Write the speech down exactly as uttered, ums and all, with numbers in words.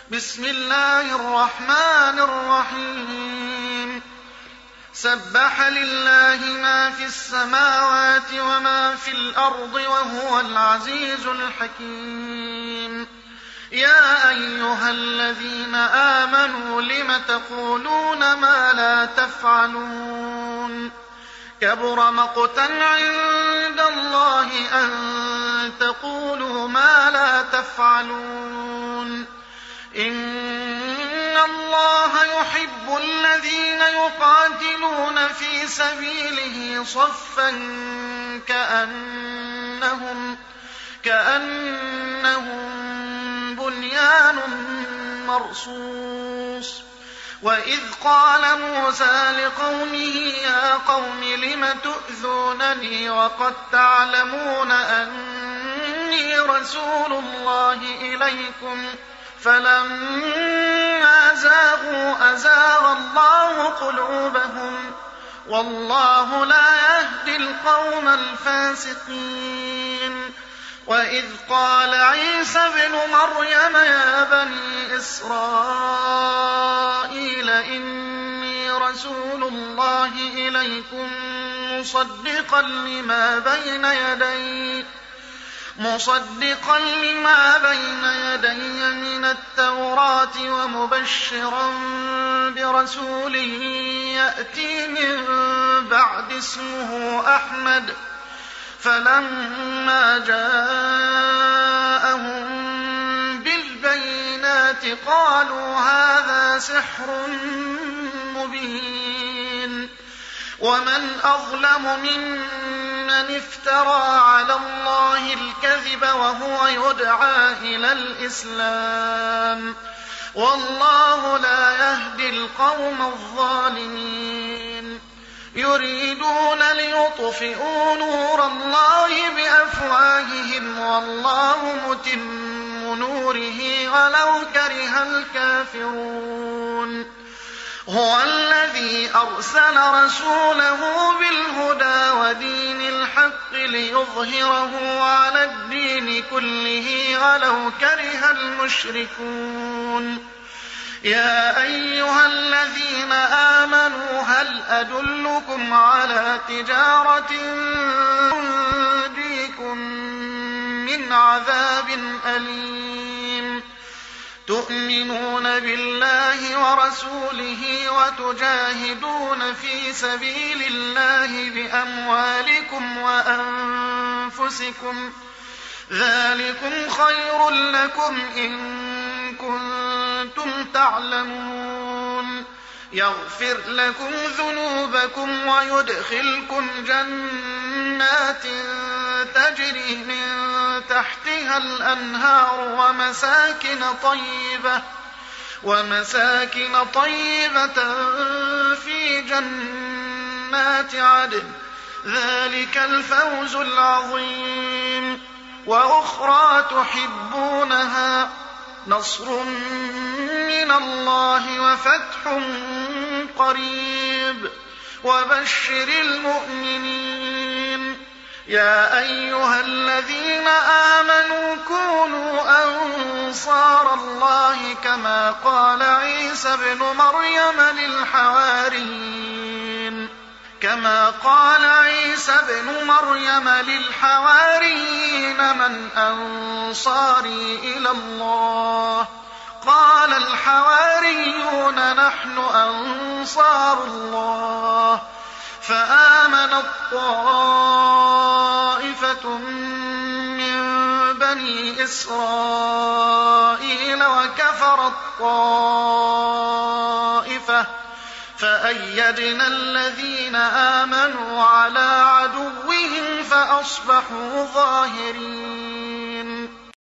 بسم الله الرحمن الرحيم سبح لله ما في السماوات وما في الأرض وهو العزيز الحكيم يا أيها الذين آمنوا لم تقولون ما لا تفعلون كبر مقتا عند الله أن تقولوا ما لا تفعلون إن الله يحب الذين يقاتلون في سبيله صفا كأنهم, كأنهم بنيان مرصوص وإذ قال موسى لقومه يا قوم لم تؤذونني وقد تعلمون أني رسول الله إليكم فلما زاغوا أزاغ الله قلوبهم والله لا يهدي القوم الفاسقين وإذ قال عيسى ابن مريم يا بني إسرائيل إني رسول الله إليكم مصدقا لما بين يدي مصدقا لما بين يدي من التوراة ومبشرا برسول يأتي من بعد اسمه أحمد فلما جاءهم بالبينات قالوا هذا سحر مبين ومن أظلم ممن افترى على الله الكذب وهو يدعى إلى الإسلام والله لا يهدي القوم الظالمين يريدون ليطفئوا نور الله بأفواههم والله متم نوره ولو كره الكافرون هو الذي أرسل رسوله بالهدى ودين الحق ليظهره على الدين كله ولو كره المشركون يا أيها الذين آمنوا هل أدلكم على تجارة تنجيكم من عذاب أليم تؤمنون بالله ورسوله وتجاهدون في سبيل الله بأموالكم وأنفسكم ذلكم خير لكم إن كنتم تعلمون يغفر لكم ذنوبكم ويدخلكم جنات تجري من تحتها الأنهار ومساكن طيبة ومساكن طيبة في جنات عدن ذلك الفوز العظيم وأخرى تحبونها نصر من الله وفتح قريب وبشر المؤمنين يا أيها الذين آمنوا كونوا أنصار الله كما قال عيسى ابن مريم للحواريين كما قال عيسى ابن مريم للحواريين من أنصاري إلى الله قال الحواريون نحن أنصار الله فآمنت طائفة من بني إسرائيل وكفرت طائفة فأيدنا الذين آمنوا على عدوهم فأصبحوا ظاهرين